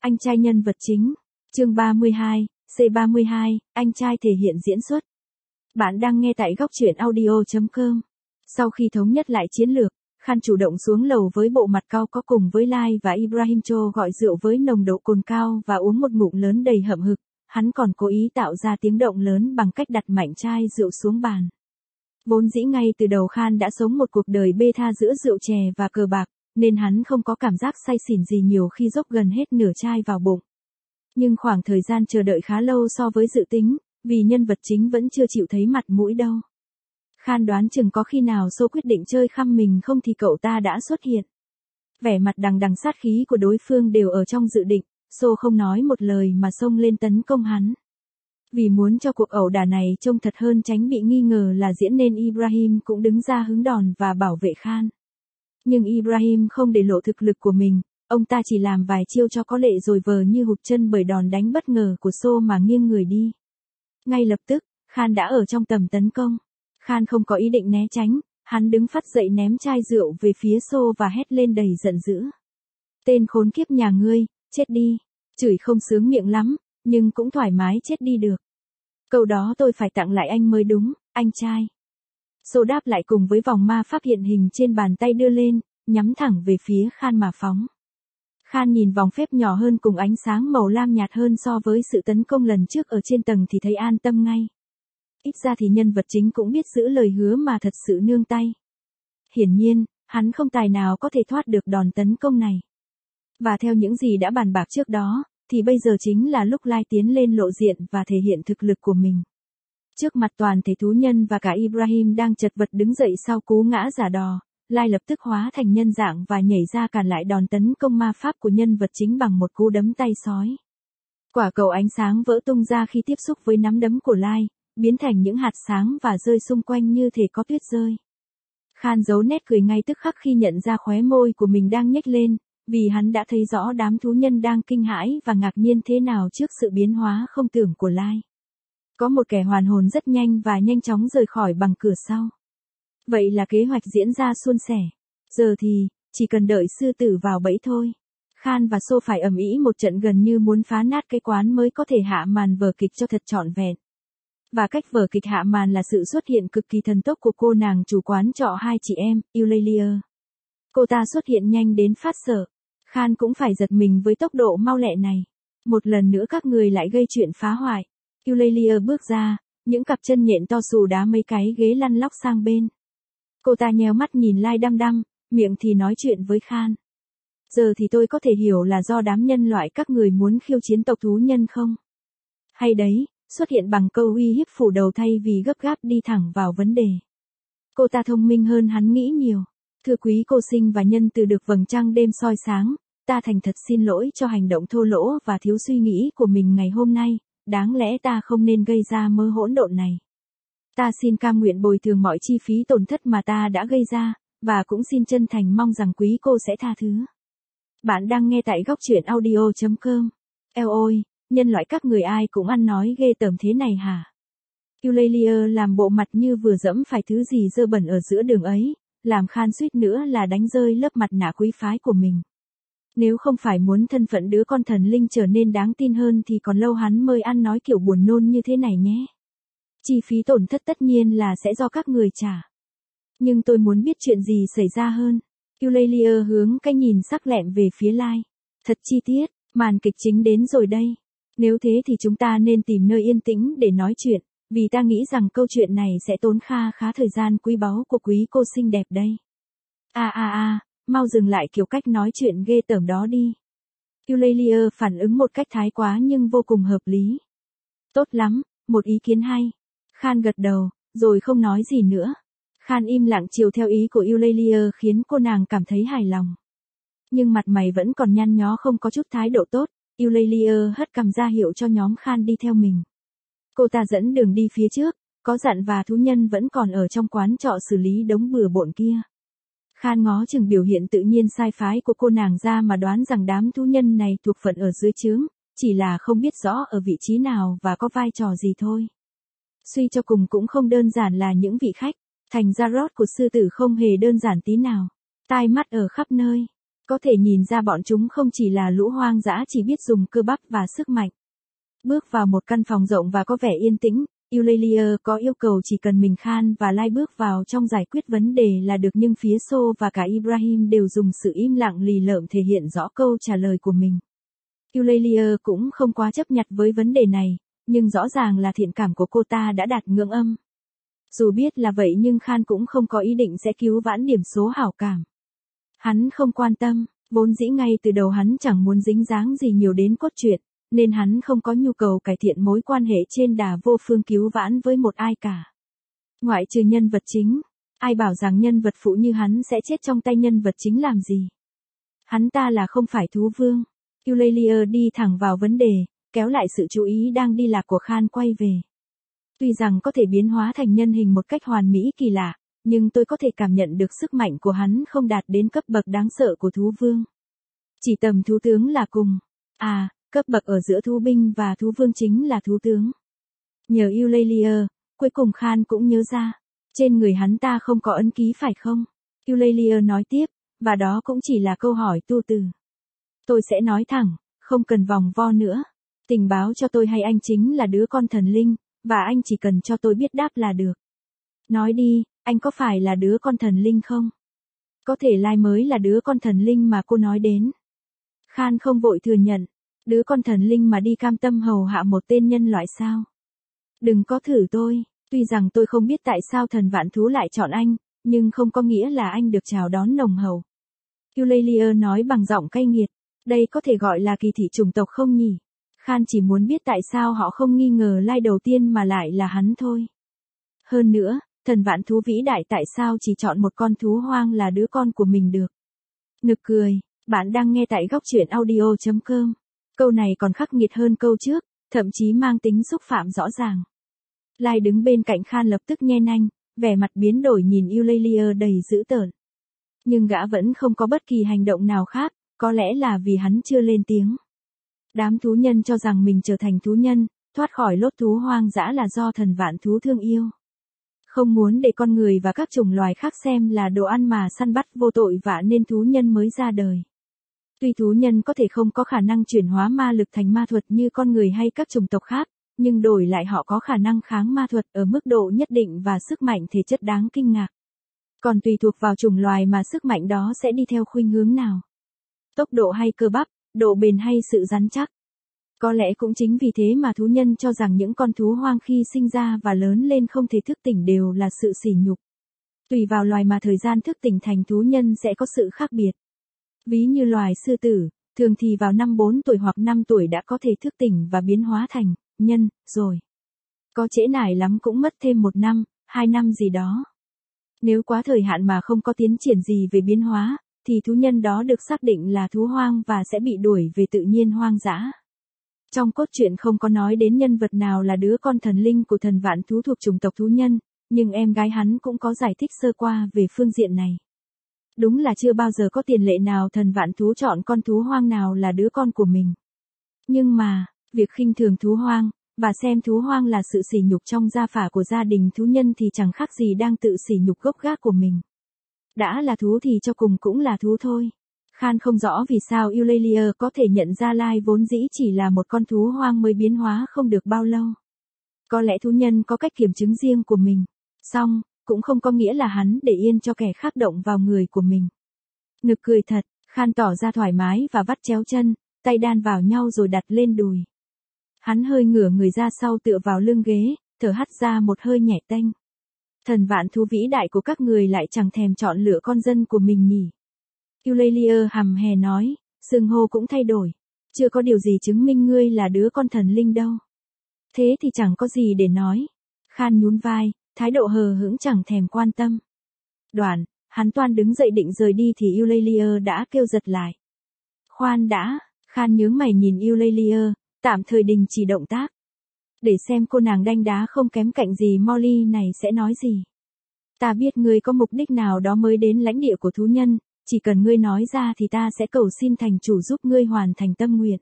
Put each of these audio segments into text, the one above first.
Anh trai nhân vật chính. Chương 32, C32, anh trai thể hiện diễn xuất. Bạn đang nghe tại góc truyện audio.com. Sau khi thống nhất lại chiến lược, Khan chủ động xuống lầu với bộ mặt cau có cùng với Lai và Ibrahim Cho gọi rượu với nồng độ cồn cao và uống một ngụm lớn đầy hậm hực. Hắn còn cố ý tạo ra tiếng động lớn bằng cách đặt mạnh chai rượu xuống bàn. Vốn dĩ ngay từ đầu Khan đã sống một cuộc đời bê tha giữa rượu chè và cờ bạc, nên hắn không có cảm giác say xỉn gì nhiều khi dốc gần hết nửa chai vào bụng. Nhưng khoảng thời gian chờ đợi khá lâu so với dự tính, vì nhân vật chính vẫn chưa chịu thấy mặt mũi đâu. Khan đoán chừng có khi nào Sô quyết định chơi khăm mình không thì cậu ta đã xuất hiện. Vẻ mặt đằng đằng sát khí của đối phương đều ở trong dự định, Sô không nói một lời mà xông lên tấn công hắn. Vì muốn cho cuộc ẩu đả này trông thật hơn tránh bị nghi ngờ là diễn nên Ibrahim cũng đứng ra hứng đòn và bảo vệ Khan. Nhưng Ibrahim không để lộ thực lực của mình, ông ta chỉ làm vài chiêu cho có lệ rồi vờ như hụt chân bởi đòn đánh bất ngờ của Sô mà nghiêng người đi. Ngay lập tức, Khan đã ở trong tầm tấn công. Khan không có ý định né tránh, hắn đứng phắt dậy ném chai rượu về phía Sô và hét lên đầy giận dữ. Tên khốn kiếp nhà ngươi, chết đi. Chửi không sướng miệng lắm, nhưng cũng thoải mái chết đi được. Câu đó tôi phải tặng lại anh mới đúng, anh trai. Sô đáp lại cùng với vòng ma pháp hiện hình trên bàn tay đưa lên, nhắm thẳng về phía Khan mà phóng. Khan nhìn vòng phép nhỏ hơn cùng ánh sáng màu lam nhạt hơn so với sự tấn công lần trước ở trên tầng thì thấy an tâm ngay. Ít ra thì nhân vật chính cũng biết giữ lời hứa mà thật sự nương tay. Hiển nhiên, hắn không tài nào có thể thoát được đòn tấn công này. Và theo những gì đã bàn bạc trước đó, thì bây giờ chính là lúc Lai tiến lên lộ diện và thể hiện thực lực của mình. Trước mặt toàn thể thú nhân và cả Ibrahim đang chật vật đứng dậy sau cú ngã giả đò, Lai lập tức hóa thành nhân dạng và nhảy ra cản lại đòn tấn công ma pháp của nhân vật chính bằng một cú đấm tay sói. Quả cầu ánh sáng vỡ tung ra khi tiếp xúc với nắm đấm của Lai, biến thành những hạt sáng và rơi xung quanh như thể có tuyết rơi. Khan giấu nét cười ngay tức khắc khi nhận ra khóe môi của mình đang nhếch lên, vì hắn đã thấy rõ đám thú nhân đang kinh hãi và ngạc nhiên thế nào trước sự biến hóa không tưởng của Lai. Có một kẻ hoàn hồn rất nhanh và nhanh chóng rời khỏi bằng cửa sau. Vậy là kế hoạch diễn ra suôn sẻ. Giờ thì, chỉ cần đợi sư tử vào bẫy thôi. Khan và Sô phải ầm ĩ một trận gần như muốn phá nát cái quán mới có thể hạ màn vở kịch cho thật trọn vẹn. Và cách vở kịch hạ màn là sự xuất hiện cực kỳ thần tốc của cô nàng chủ quán trọ hai chị em, Eulalia. Cô ta xuất hiện nhanh đến phát sợ. Khan cũng phải giật mình với tốc độ mau lẹ này. Một lần nữa các người lại gây chuyện phá hoại. Eulalia bước ra, những cặp chân nhện to xù đá mấy cái ghế lăn lóc sang bên. Cô ta nheo mắt nhìn Lai đăm đăm, miệng thì nói chuyện với Khan. Giờ thì tôi có thể hiểu là do đám nhân loại các người muốn khiêu chiến tộc thú nhân không? Hay đấy, xuất hiện bằng câu uy hiếp phủ đầu thay vì gấp gáp đi thẳng vào vấn đề. Cô ta thông minh hơn hắn nghĩ nhiều. Thưa quý cô sinh và nhân từ được vầng trăng đêm soi sáng, ta thành thật xin lỗi cho hành động thô lỗ và thiếu suy nghĩ của mình ngày hôm nay, đáng lẽ ta không nên gây ra mớ hỗn độn này. Ta xin cam nguyện bồi thường mọi chi phí tổn thất mà ta đã gây ra, và cũng xin chân thành mong rằng quý cô sẽ tha thứ. Bạn đang nghe tại góc truyện audio.com. Eo ôi, nhân loại các người ai cũng ăn nói ghê tởm thế này hả? Eulalia làm bộ mặt như vừa dẫm phải thứ gì dơ bẩn ở giữa đường ấy, làm Khan suýt nữa là đánh rơi lớp mặt nạ quý phái của mình. Nếu không phải muốn thân phận đứa con thần linh trở nên đáng tin hơn thì còn lâu hắn mới ăn nói kiểu buồn nôn như thế này nhé. Chi phí tổn thất tất nhiên là sẽ do các người trả. Nhưng tôi muốn biết chuyện gì xảy ra hơn. Eulalia hướng cái nhìn sắc lẹm về phía Lai. Thật chi tiết, màn kịch chính đến rồi đây. Nếu thế thì chúng ta nên tìm nơi yên tĩnh để nói chuyện, vì ta nghĩ rằng câu chuyện này sẽ tốn khá thời gian quý báu của quý cô xinh đẹp đây. Mau dừng lại kiểu cách nói chuyện ghê tởm đó đi. Eulalia phản ứng một cách thái quá nhưng vô cùng hợp lý. Tốt lắm, một ý kiến hay. Khan gật đầu, rồi không nói gì nữa. Khan im lặng chiều theo ý của Eulalia khiến cô nàng cảm thấy hài lòng. Nhưng mặt mày vẫn còn nhăn nhó không có chút thái độ tốt, Eulalia hất cằm ra hiệu cho nhóm Khan đi theo mình. Cô ta dẫn đường đi phía trước, có dặn và thú nhân vẫn còn ở trong quán trọ xử lý đống bừa bộn kia. Khan ngó chừng biểu hiện tự nhiên sai phái của cô nàng ra mà đoán rằng đám thú nhân này thuộc phận ở dưới trướng, chỉ là không biết rõ ở vị trí nào và có vai trò gì thôi. Suy cho cùng cũng không đơn giản là những vị khách, thành ra rót của sư tử không hề đơn giản tí nào. Tai mắt ở khắp nơi. Có thể nhìn ra bọn chúng không chỉ là lũ hoang dã chỉ biết dùng cơ bắp và sức mạnh. Bước vào một căn phòng rộng và có vẻ yên tĩnh, Eulalia có yêu cầu chỉ cần mình Khan và Lai bước vào trong giải quyết vấn đề là được, nhưng phía So và cả Ibrahim đều dùng sự im lặng lì lợm thể hiện rõ câu trả lời của mình. Eulalia cũng không quá chấp nhặt với vấn đề này, nhưng rõ ràng là thiện cảm của cô ta đã đạt ngưỡng âm. Dù biết là vậy nhưng Khan cũng không có ý định sẽ cứu vãn điểm số hảo cảm. Hắn không quan tâm, vốn dĩ ngay từ đầu hắn chẳng muốn dính dáng gì nhiều đến cốt truyện, nên hắn không có nhu cầu cải thiện mối quan hệ trên đà vô phương cứu vãn với một ai cả. Ngoại trừ nhân vật chính, ai bảo rằng nhân vật phụ như hắn sẽ chết trong tay nhân vật chính làm gì. Hắn ta là không phải thú vương. Eulalia đi thẳng vào vấn đề, kéo lại sự chú ý đang đi lạc của Khan quay về. Tuy rằng có thể biến hóa thành nhân hình một cách hoàn mỹ kỳ lạ, nhưng tôi có thể cảm nhận được sức mạnh của hắn không đạt đến cấp bậc đáng sợ của thú vương. Chỉ tầm thú tướng là cùng. Cấp bậc ở giữa thú binh và thú vương chính là thú tướng. Nhờ Eulalia, cuối cùng Khan cũng nhớ ra. Trên người hắn ta không có ấn ký phải không? Eulalia nói tiếp, và đó cũng chỉ là câu hỏi tu từ. Tôi sẽ nói thẳng, không cần vòng vo nữa. Tình báo cho tôi hay anh chính là đứa con thần linh, và anh chỉ cần cho tôi biết đáp là được. Nói đi, anh có phải là đứa con thần linh không? Có thể Lai mới là đứa con thần linh mà cô nói đến. Khan không vội thừa nhận. Đứa con thần linh mà đi cam tâm hầu hạ một tên nhân loại sao? Đừng có thử tôi, tuy rằng tôi không biết tại sao thần vạn thú lại chọn anh, nhưng không có nghĩa là anh được chào đón nồng hậu. Eulalia nói bằng giọng cay nghiệt, đây có thể gọi là kỳ thị chủng tộc không nhỉ? Khan chỉ muốn biết tại sao họ không nghi ngờ Lai đầu tiên mà lại là hắn thôi. Hơn nữa, thần vạn thú vĩ đại tại sao chỉ chọn một con thú hoang là đứa con của mình được? Nực cười, bạn đang nghe tại góc truyện audio.com. Câu này còn khắc nghiệt hơn câu trước, thậm chí mang tính xúc phạm rõ ràng. Lai đứng bên cạnh Khan lập tức nhe nanh, vẻ mặt biến đổi nhìn Eulalia đầy dữ tợn. Nhưng gã vẫn không có bất kỳ hành động nào khác, có lẽ là vì hắn chưa lên tiếng. Đám thú nhân cho rằng mình trở thành thú nhân, thoát khỏi lốt thú hoang dã là do thần vạn thú thương yêu. Không muốn để con người và các chủng loài khác xem là đồ ăn mà săn bắt vô tội vạ nên thú nhân mới ra đời. Tuy thú nhân có thể không có khả năng chuyển hóa ma lực thành ma thuật như con người hay các chủng tộc khác, nhưng đổi lại họ có khả năng kháng ma thuật ở mức độ nhất định và sức mạnh thể chất đáng kinh ngạc. Còn tùy thuộc vào chủng loài mà sức mạnh đó sẽ đi theo khuynh hướng nào. Tốc độ hay cơ bắp, độ bền hay sự rắn chắc. Có lẽ cũng chính vì thế mà thú nhân cho rằng những con thú hoang khi sinh ra và lớn lên không thể thức tỉnh đều là sự sỉ nhục. Tùy vào loài mà thời gian thức tỉnh thành thú nhân sẽ có sự khác biệt. Ví như loài sư tử, thường thì vào năm 4 tuổi hoặc 5 tuổi đã có thể thức tỉnh và biến hóa thành nhân rồi. Có trễ nải lắm cũng mất thêm 1 năm, 2 năm gì đó. Nếu quá thời hạn mà không có tiến triển gì về biến hóa, thì thú nhân đó được xác định là thú hoang và sẽ bị đuổi về tự nhiên hoang dã. Trong cốt truyện không có nói đến nhân vật nào là đứa con thần linh của thần vạn thú thuộc chủng tộc thú nhân, nhưng em gái hắn cũng có giải thích sơ qua về phương diện này. Đúng là chưa bao giờ có tiền lệ nào thần vạn thú chọn con thú hoang nào là đứa con của mình. Nhưng mà, việc khinh thường thú hoang, và xem thú hoang là sự sỉ nhục trong gia phả của gia đình thú nhân thì chẳng khác gì đang tự sỉ nhục gốc gác của mình. Đã là thú thì cho cùng cũng là thú thôi. Khan không rõ vì sao Eulalia có thể nhận ra Lai vốn dĩ chỉ là một con thú hoang mới biến hóa không được bao lâu. Có lẽ thú nhân có cách kiểm chứng riêng của mình. Song, cũng không có nghĩa là hắn để yên cho kẻ khác động vào người của mình. Nực cười thật, Khan tỏ ra thoải mái và vắt chéo chân, tay đan vào nhau rồi đặt lên đùi. Hắn hơi ngửa người ra sau tựa vào lưng ghế, thở hắt ra một hơi nhẹ tênh. Thần vạn thú vĩ đại của các người lại chẳng thèm chọn lựa con dân của mình nhỉ. Eulalia hầm hè nói, xưng hô cũng thay đổi. Chưa có điều gì chứng minh ngươi là đứa con thần linh đâu. Thế thì chẳng có gì để nói. Khan nhún vai, thái độ hờ hững chẳng thèm quan tâm. Đoạn, hắn toan đứng dậy định rời đi thì Eulalia đã kêu giật lại. Khoan đã, Khan nhướng mày nhìn Eulalia, tạm thời đình chỉ động tác. Để xem cô nàng đanh đá không kém cạnh gì Molly này sẽ nói gì. Ta biết ngươi có mục đích nào đó mới đến lãnh địa của thú nhân, chỉ cần ngươi nói ra thì ta sẽ cầu xin thành chủ giúp ngươi hoàn thành tâm nguyện.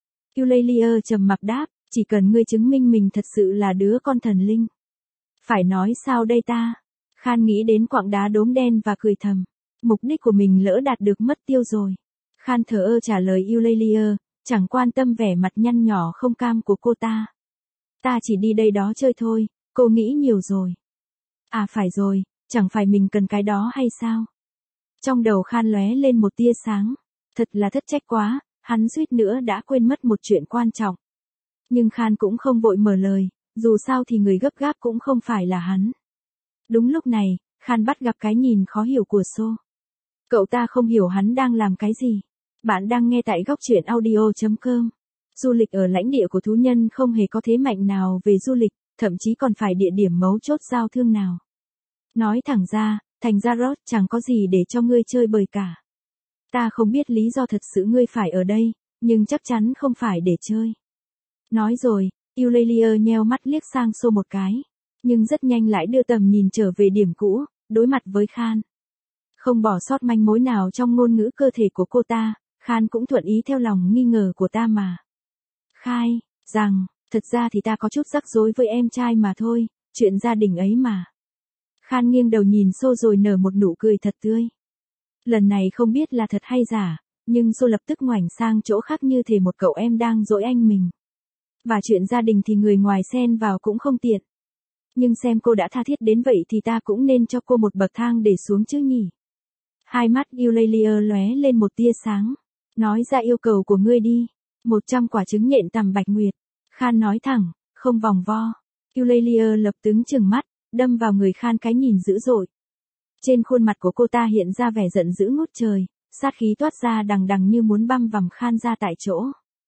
Eulalia trầm mặc đáp, chỉ cần ngươi chứng minh mình thật sự là đứa con thần linh. Phải nói sao đây ta? Khan nghĩ đến quặng đá đốm đen và cười thầm. Mục đích của mình lỡ đạt được mất tiêu rồi. Khan thờ ơ trả lời Eulalia, chẳng quan tâm vẻ mặt nhăn nhỏ không cam của cô ta. Ta chỉ đi đây đó chơi thôi, cô nghĩ nhiều rồi. À phải rồi, chẳng phải mình cần cái đó hay sao? Trong đầu Khan lóe lên một tia sáng. Thật là thất trách quá, hắn suýt nữa đã quên mất một chuyện quan trọng. Nhưng Khan cũng không vội mở lời, dù sao thì người gấp gáp cũng không phải là hắn. Đúng lúc này, Khan bắt gặp cái nhìn khó hiểu của Sô. Cậu ta không hiểu hắn đang làm cái gì. Bạn đang nghe tại góc truyện audio.com. Du lịch ở lãnh địa của thú nhân không hề có thế mạnh nào về du lịch, thậm chí còn phải địa điểm mấu chốt giao thương nào. Nói thẳng ra, thành ra Rod chẳng có gì để cho ngươi chơi bời cả. Ta không biết lý do thật sự ngươi phải ở đây, nhưng chắc chắn không phải để chơi. Nói rồi, Eulalia nheo mắt liếc sang Sô một cái, nhưng rất nhanh lại đưa tầm nhìn trở về điểm cũ, đối mặt với Khan. Không bỏ sót manh mối nào trong ngôn ngữ cơ thể của cô ta, Khan cũng thuận ý theo lòng nghi ngờ của ta mà. Khai, rằng, thật ra thì ta có chút rắc rối với em trai mà thôi, chuyện gia đình ấy mà. Khan nghiêng đầu nhìn Sô rồi nở một nụ cười thật tươi. Lần này không biết là thật hay giả, nhưng Sô lập tức ngoảnh sang chỗ khác như thể một cậu em đang dỗi anh mình. Và chuyện gia đình thì người ngoài xen vào cũng không tiện. Nhưng xem cô đã tha thiết đến vậy thì ta cũng nên cho cô một bậc thang để xuống chứ nhỉ. Hai mắt Eulalia lóe lên một tia sáng. Nói ra yêu cầu của ngươi đi. 100 quả trứng nhện tằm bạch nguyệt. Khan nói thẳng, không vòng vo. Eulalia lập tức trừng mắt, đâm vào người Khan cái nhìn dữ dội. Trên khuôn mặt của cô ta hiện ra vẻ giận dữ ngút trời, sát khí toát ra đằng đằng như muốn băm vằm Khan ra tại chỗ.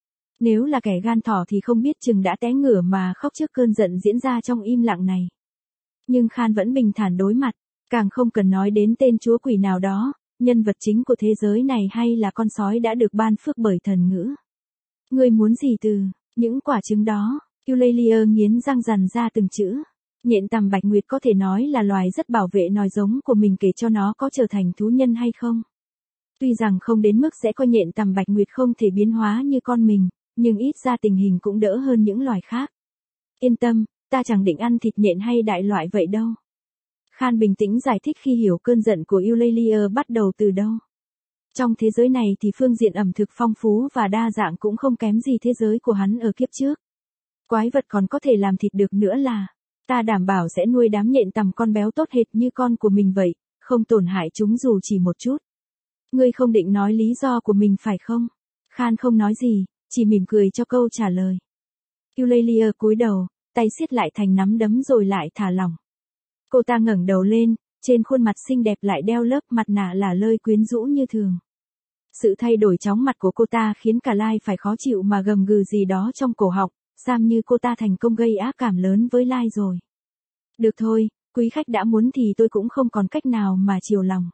Nếu là kẻ gan thỏ thì không biết chừng đã té ngửa mà khóc trước cơn giận diễn ra trong im lặng này. Nhưng Khan vẫn bình thản đối mặt, càng không cần nói đến tên chúa quỷ nào đó, nhân vật chính của thế giới này hay là con sói đã được ban phước bởi thần ngữ. Ngươi muốn gì từ những quả trứng đó? Eulalia nghiến răng rằn ra từng chữ. Nhện tằm bạch nguyệt có thể nói là loài rất bảo vệ nòi giống của mình kể cho nó có trở thành thú nhân hay không. Tuy rằng không đến mức sẽ coi nhện tằm bạch nguyệt không thể biến hóa như con mình, nhưng ít ra tình hình cũng đỡ hơn những loài khác. Yên tâm, ta chẳng định ăn thịt nhện hay đại loại vậy đâu. Khan bình tĩnh giải thích khi hiểu cơn giận của Eulalia bắt đầu từ đâu. Trong thế giới này thì phương diện ẩm thực phong phú và đa dạng cũng không kém gì thế giới của hắn ở kiếp trước. Quái vật còn có thể làm thịt được nữa là, ta đảm bảo sẽ nuôi đám nhện tằm con béo tốt hệt như con của mình vậy, không tổn hại chúng dù chỉ một chút. Ngươi không định nói lý do của mình phải không? Khan không nói gì, chỉ mỉm cười cho câu trả lời. Eulalia cúi đầu, tay siết lại thành nắm đấm rồi lại thả lỏng. Cô ta ngẩng đầu lên, trên khuôn mặt xinh đẹp lại đeo lớp mặt nạ là lơi quyến rũ như thường. Sự thay đổi chóng mặt của cô ta khiến cả Lai phải khó chịu mà gầm gừ gì đó trong cổ họng, xem như cô ta thành công gây ác cảm lớn với Lai rồi. Được thôi, quý khách đã muốn thì tôi cũng không còn cách nào mà chiều lòng.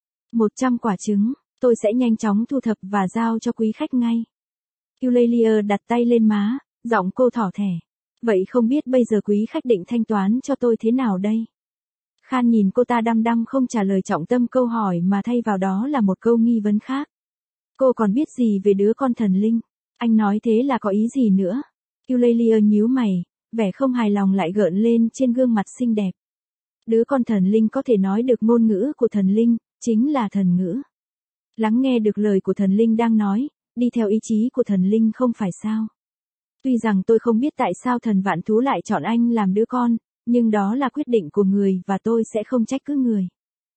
100 quả trứng, tôi sẽ nhanh chóng thu thập và giao cho quý khách ngay. Eulalia đặt tay lên má, giọng cô thỏ thẻ. Vậy không biết bây giờ quý khách định thanh toán cho tôi thế nào đây? Khan nhìn cô ta đăm đăm không trả lời trọng tâm câu hỏi mà thay vào đó là một câu nghi vấn khác. Cô còn biết gì về đứa con thần linh? Anh nói thế là có ý gì nữa? Eulalia nhíu mày, vẻ không hài lòng lại gợn lên trên gương mặt xinh đẹp. Đứa con thần linh có thể nói được ngôn ngữ của thần linh, chính là thần ngữ. Lắng nghe được lời của thần linh đang nói, đi theo ý chí của thần linh không phải sao? Tuy rằng tôi không biết tại sao thần vạn thú lại chọn anh làm đứa con, nhưng đó là quyết định của người và tôi sẽ không trách cứ người.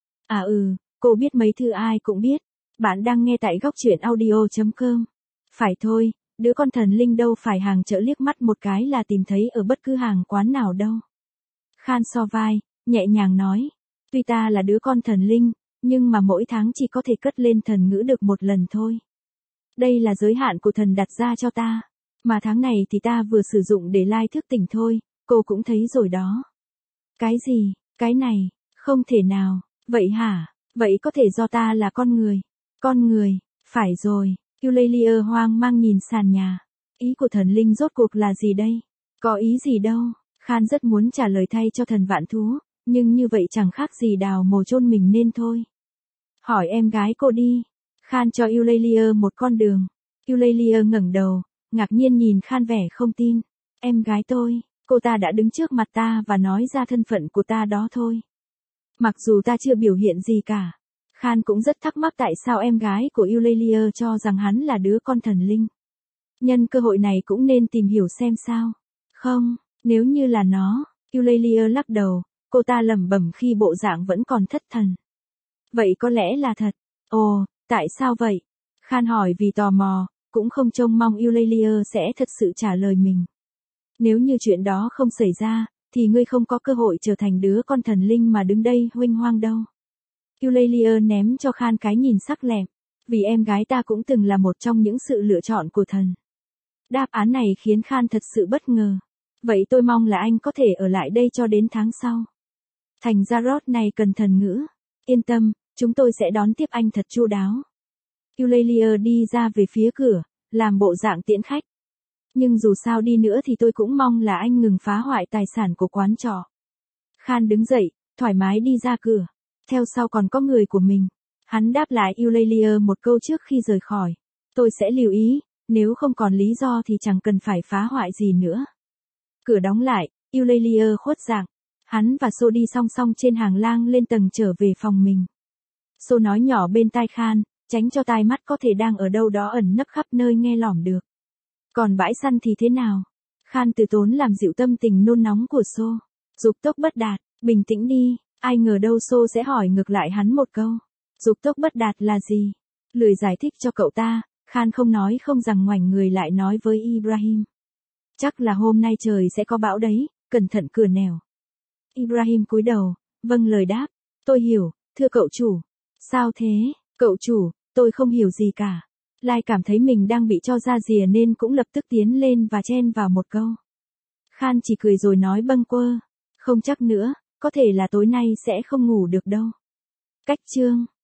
À cô biết mấy thứ ai cũng biết. Bạn đang nghe tại góc truyện audio.com. Phải thôi, đứa con thần linh đâu phải hàng chợ liếc mắt một cái là tìm thấy ở bất cứ hàng quán nào đâu. Khan so vai, nhẹ nhàng nói. Tuy ta là đứa con thần linh, nhưng mà mỗi tháng chỉ có thể cất lên thần ngữ được một lần thôi. Đây là giới hạn của thần đặt ra cho ta. Mà tháng này thì ta vừa sử dụng để Lai thức tỉnh thôi, cô cũng thấy rồi đó. Cái gì, cái này, không thể nào, vậy hả, vậy có thể do ta là con người. Con người, phải rồi, Eulalia hoang mang nhìn sàn nhà. Ý của thần linh rốt cuộc là gì đây? Có ý gì đâu, Khan rất muốn trả lời thay cho thần vạn thú, nhưng như vậy chẳng khác gì đào mồ chôn mình nên thôi. Hỏi em gái cô đi. Khan cho Eulalia một con đường. Eulalia ngẩng đầu, ngạc nhiên nhìn Khan vẻ không tin. Em gái tôi, cô ta đã đứng trước mặt ta và nói ra thân phận của ta đó thôi. Mặc dù ta chưa biểu hiện gì cả. Khan cũng rất thắc mắc tại sao em gái của Eulalia cho rằng hắn là đứa con thần linh. Nhân cơ hội này cũng nên tìm hiểu xem sao. Không, nếu như là nó, Eulalia lắc đầu, cô ta lẩm bẩm khi bộ dạng vẫn còn thất thần. Vậy có lẽ là thật. Ồ, tại sao vậy? Khan hỏi vì tò mò, cũng không trông mong Eulalia sẽ thật sự trả lời mình. Nếu như chuyện đó không xảy ra, thì ngươi không có cơ hội trở thành đứa con thần linh mà đứng đây huênh hoang đâu. Eulalia ném cho Khan cái nhìn sắc lẹm, vì em gái ta cũng từng là một trong những sự lựa chọn của thần. Đáp án này khiến Khan thật sự bất ngờ. Vậy tôi mong là anh có thể ở lại đây cho đến tháng sau. Thành Jarod này cần thần ngữ. Yên tâm, chúng tôi sẽ đón tiếp anh thật chu đáo. Eulalia đi ra về phía cửa, làm bộ dạng tiễn khách. Nhưng dù sao đi nữa thì tôi cũng mong là anh ngừng phá hoại tài sản của quán trọ. Khan đứng dậy, thoải mái đi ra cửa. Theo sau còn có người của mình. Hắn đáp lại Eulalia một câu trước khi rời khỏi. Tôi sẽ lưu ý, nếu không còn lý do thì chẳng cần phải phá hoại gì nữa. Cửa đóng lại, Eulalia khuất dạng. Hắn và Sô đi song song trên hàng lang lên tầng trở về phòng mình. Sô nói nhỏ bên tai Khan, tránh cho tai mắt có thể đang ở đâu đó ẩn nấp khắp nơi nghe lỏm được. Còn bãi săn thì thế nào? Khan từ tốn làm dịu tâm tình nôn nóng của Sô. Dục tốc bất đạt, bình tĩnh đi. Ai ngờ đâu Sô sẽ hỏi ngược lại hắn một câu. Dục tốc bất đạt là gì? Lười giải thích cho cậu ta, Khan không nói không rằng ngoảnh người lại nói với Ibrahim. Chắc là hôm nay trời sẽ có bão đấy, cẩn thận cửa nẻo. Ibrahim cúi đầu, vâng lời đáp. Tôi hiểu, thưa cậu chủ. Sao thế, cậu chủ, tôi không hiểu gì cả. Lai cảm thấy mình đang bị cho ra rìa nên cũng lập tức tiến lên và chen vào một câu. Khan chỉ cười rồi nói bâng quơ. Không chắc nữa, có thể là tối nay sẽ không ngủ được đâu. Cách chương